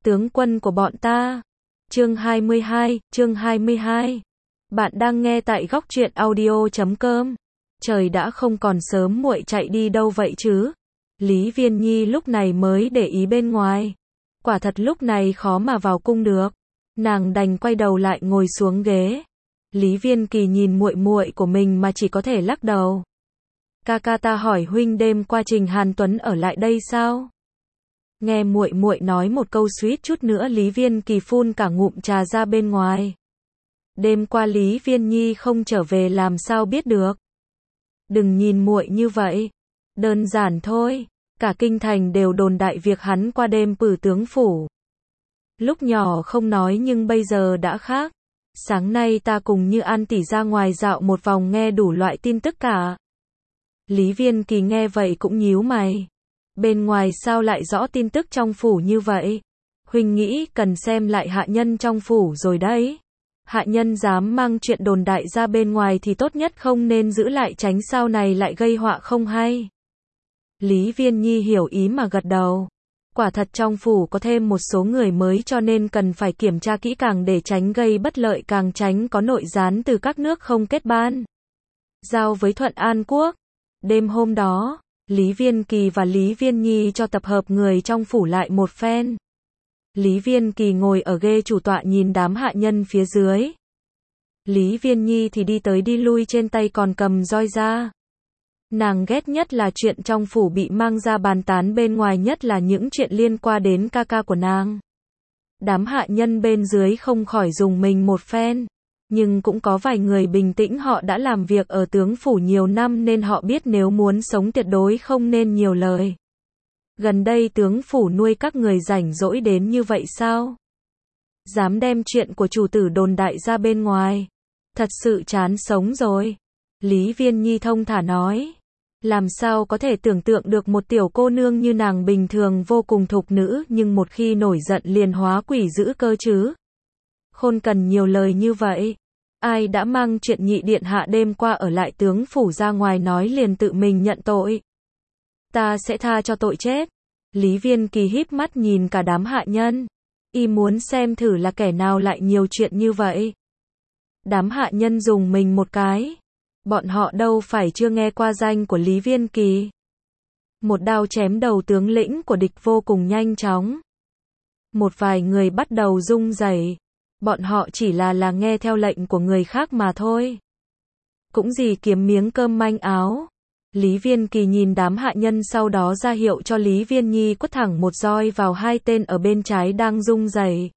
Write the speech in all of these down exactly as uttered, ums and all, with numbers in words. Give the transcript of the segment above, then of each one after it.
tướng quân của bọn ta. Chương hai mươi hai, chương hai mươi hai. Bạn đang nghe tại góc truyện audio chấm com. Trời đã không còn sớm muội chạy đi đâu vậy chứ? Lý Viên Nhi lúc này mới để ý bên ngoài. Quả thật lúc này khó mà vào cung được. Nàng đành quay đầu lại ngồi xuống ghế. Lý Viên Kỳ nhìn muội muội của mình mà chỉ có thể lắc đầu. Ca ca ta hỏi huynh đêm qua Trình Hàn Tuấn ở lại đây sao? Nghe muội muội nói một câu suýt chút nữa Lý Viên Kỳ phun cả ngụm trà ra bên ngoài. Đêm qua Lý Viên Nhi không trở về làm sao biết được? Đừng nhìn muội như vậy. Đơn giản thôi, cả kinh thành đều đồn đại việc hắn qua đêm Pử tướng phủ. Lúc nhỏ không nói nhưng bây giờ đã khác. Sáng nay ta cùng Như An tỷ ra ngoài dạo một vòng nghe đủ loại tin tức cả. Lý Viên Kỳ nghe vậy cũng nhíu mày. Bên ngoài sao lại rõ tin tức trong phủ như vậy? Huynh nghĩ cần xem lại hạ nhân trong phủ rồi đấy. Hạ nhân dám mang chuyện đồn đại ra bên ngoài thì tốt nhất không nên giữ lại, tránh sau này lại gây họa không hay. Lý Viên Nhi hiểu ý mà gật đầu. Quả thật trong phủ có thêm một số người mới cho nên cần phải kiểm tra kỹ càng để tránh gây bất lợi, càng tránh có nội gián từ các nước không kết ban giao với Thuận An Quốc. Đêm hôm đó, Lý Viên Kỳ và Lý Viên Nhi cho tập hợp người trong phủ lại một phen. Lý Viên Kỳ ngồi ở ghế chủ tọa nhìn đám hạ nhân phía dưới. Lý Viên Nhi thì đi tới đi lui, trên tay còn cầm roi ra. Nàng ghét nhất là chuyện trong phủ bị mang ra bàn tán bên ngoài, nhất là những chuyện liên quan đến ca ca của nàng. Đám hạ nhân bên dưới không khỏi dùng mình một phen. Nhưng cũng có vài người bình tĩnh, họ đã làm việc ở tướng phủ nhiều năm nên họ biết nếu muốn sống tuyệt đối không nên nhiều lời. Gần đây tướng phủ nuôi các người rảnh rỗi đến như vậy sao? Dám đem chuyện của chủ tử đồn đại ra bên ngoài. Thật sự chán sống rồi. Lý Viên Nhi thông thả nói. Làm sao có thể tưởng tượng được một tiểu cô nương như nàng bình thường vô cùng thục nữ nhưng một khi nổi giận liền hóa quỷ dữ cơ chứ? Khôn cần nhiều lời như vậy. Ai đã mang chuyện nhị điện hạ đêm qua ở lại tướng phủ ra ngoài nói liền tự mình nhận tội. Ta sẽ tha cho tội chết. Lý Viên Kỳ híp mắt nhìn cả đám hạ nhân. Y muốn xem thử là kẻ nào lại nhiều chuyện như vậy. Đám hạ nhân dùng mình một cái. Bọn họ đâu phải chưa nghe qua danh của Lý Viên Kỳ. Một đao chém đầu tướng lĩnh của địch vô cùng nhanh chóng. Một vài người bắt đầu run rẩy. Bọn họ chỉ là là nghe theo lệnh của người khác mà thôi. Cũng gì kiếm miếng cơm manh áo. Lý Viên Kỳ nhìn đám hạ nhân, sau đó ra hiệu cho Lý Viên Nhi quất thẳng một roi vào hai tên ở bên trái đang run rẩy.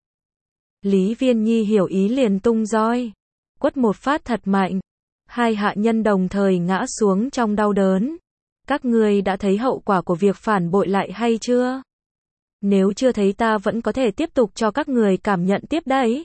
Lý Viên Nhi hiểu ý liền tung roi. Quất một phát thật mạnh. Hai hạ nhân đồng thời ngã xuống trong đau đớn. Các ngươi đã thấy hậu quả của việc phản bội lại hay chưa? Nếu chưa thấy ta vẫn có thể tiếp tục cho các người cảm nhận tiếp đấy.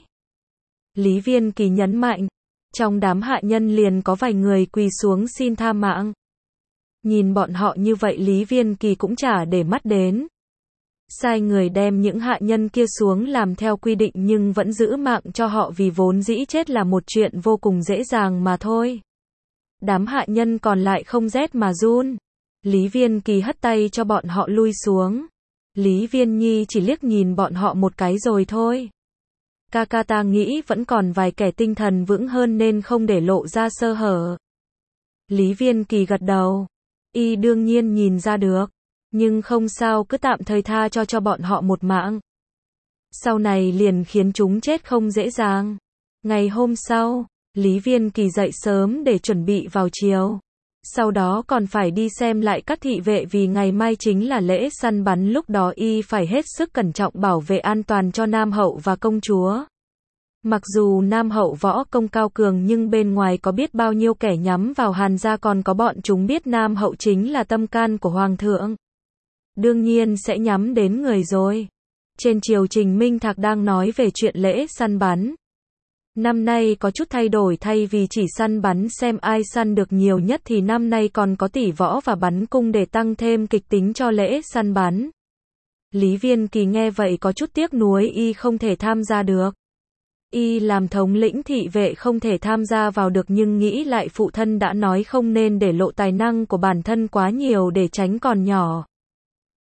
Lý Viên Kỳ nhấn mạnh. Trong đám hạ nhân liền có vài người quỳ xuống xin tha mạng. Nhìn bọn họ như vậy Lý Viên Kỳ cũng chả để mắt đến. Sai người đem những hạ nhân kia xuống làm theo quy định nhưng vẫn giữ mạng cho họ, vì vốn dĩ chết là một chuyện vô cùng dễ dàng mà thôi. Đám hạ nhân còn lại không rét mà run. Lý Viên Kỳ hất tay cho bọn họ lui xuống. Lý Viên Nhi chỉ liếc nhìn bọn họ một cái rồi thôi. Ca ca ta nghĩ vẫn còn vài kẻ tinh thần vững hơn nên không để lộ ra sơ hở. Lý Viên Kỳ gật đầu. Y đương nhiên nhìn ra được. Nhưng không sao, cứ tạm thời tha cho cho bọn họ một mạng. Sau này liền khiến chúng chết không dễ dàng. Ngày hôm sau, Lý Viên Kỳ dậy sớm để chuẩn bị vào chiều. Sau đó còn phải đi xem lại các thị vệ vì ngày mai chính là lễ săn bắn, lúc đó y phải hết sức cẩn trọng bảo vệ an toàn cho Nam Hậu và công chúa. Mặc dù Nam Hậu võ công cao cường nhưng bên ngoài có biết bao nhiêu kẻ nhắm vào Hàn gia, còn có bọn chúng biết Nam Hậu chính là tâm can của Hoàng thượng. Đương nhiên sẽ nhắm đến người rồi. Trên triều Trình Minh Thạc đang nói về chuyện lễ săn bắn. Năm nay có chút thay đổi, thay vì chỉ săn bắn xem ai săn được nhiều nhất thì năm nay còn có tỷ võ và bắn cung để tăng thêm kịch tính cho lễ săn bắn. Lý Viên Kỳ nghe vậy có chút tiếc nuối y không thể tham gia được. Y làm thống lĩnh thị vệ không thể tham gia vào được, nhưng nghĩ lại phụ thân đã nói không nên để lộ tài năng của bản thân quá nhiều để tránh còn nhỏ.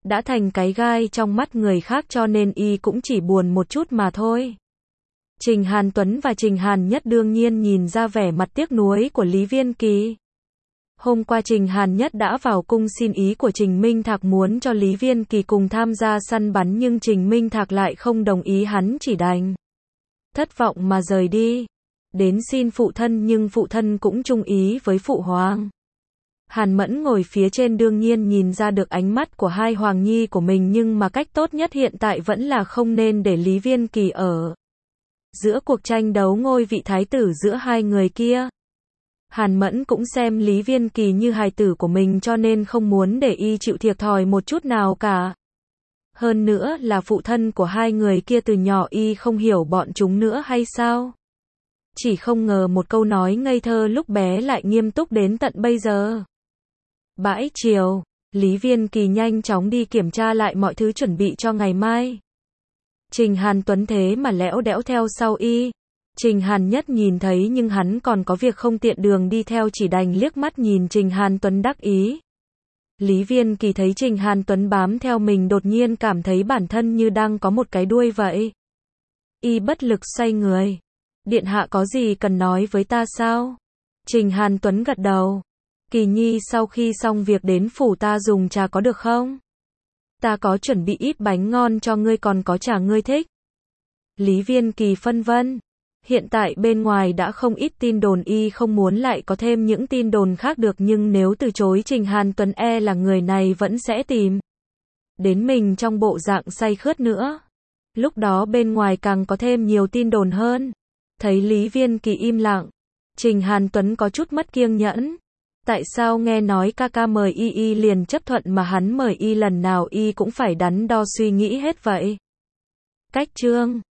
đã thành cái gai trong mắt người khác cho nên y cũng chỉ buồn một chút mà thôi. Trình Hàn Tuấn và Trình Hàn Nhất đương nhiên nhìn ra vẻ mặt tiếc nuối của Lý Viên Kỳ. Hôm qua Trình Hàn Nhất đã vào cung xin ý của Trình Minh Thạc muốn cho Lý Viên Kỳ cùng tham gia săn bắn nhưng Trình Minh Thạc lại không đồng ý, hắn chỉ đành thất vọng mà rời đi. Đến xin phụ thân nhưng phụ thân cũng chung ý với phụ hoàng. Hàn Mẫn ngồi phía trên đương nhiên nhìn ra được ánh mắt của hai hoàng nhi của mình nhưng mà cách tốt nhất hiện tại vẫn là không nên để Lý Viên Kỳ ở giữa cuộc tranh đấu ngôi vị thái tử giữa hai người kia. Hàn Mẫn cũng xem Lý Viên Kỳ như hài tử của mình cho nên không muốn để y chịu thiệt thòi một chút nào cả. Hơn nữa là phụ thân của hai người kia từ nhỏ y không hiểu bọn chúng nữa hay sao? Chỉ không ngờ một câu nói ngây thơ lúc bé lại nghiêm túc đến tận bây giờ. Bãi chiều, Lý Viên Kỳ nhanh chóng đi kiểm tra lại mọi thứ chuẩn bị cho ngày mai. Trình Hàn Tuấn thế mà lẽo đẽo theo sau y. Trình Hàn Nhất nhìn thấy nhưng hắn còn có việc không tiện đường đi theo chỉ đành liếc mắt nhìn Trình Hàn Tuấn đắc ý. Lý Viên Kỳ thấy Trình Hàn Tuấn bám theo mình đột nhiên cảm thấy bản thân như đang có một cái đuôi vậy. Y bất lực xoay người. Điện hạ có gì cần nói với ta sao? Trình Hàn Tuấn gật đầu. Kỳ nhi sau khi xong việc đến phủ ta dùng trà có được không? Ta có chuẩn bị ít bánh ngon cho ngươi còn có trà ngươi thích. Lý Viên Kỳ phân vân. Hiện tại bên ngoài đã không ít tin đồn y không muốn lại có thêm những tin đồn khác được nhưng nếu từ chối Trình Hàn Tuấn e là người này vẫn sẽ tìm đến mình trong bộ dạng say khướt nữa. Lúc đó bên ngoài càng có thêm nhiều tin đồn hơn. Thấy Lý Viên Kỳ im lặng, Trình Hàn Tuấn có chút mất kiêng nhẫn. Tại sao nghe nói ca ca mời y y liền chấp thuận mà hắn mời y lần nào y cũng phải đắn đo suy nghĩ hết vậy? Cách chương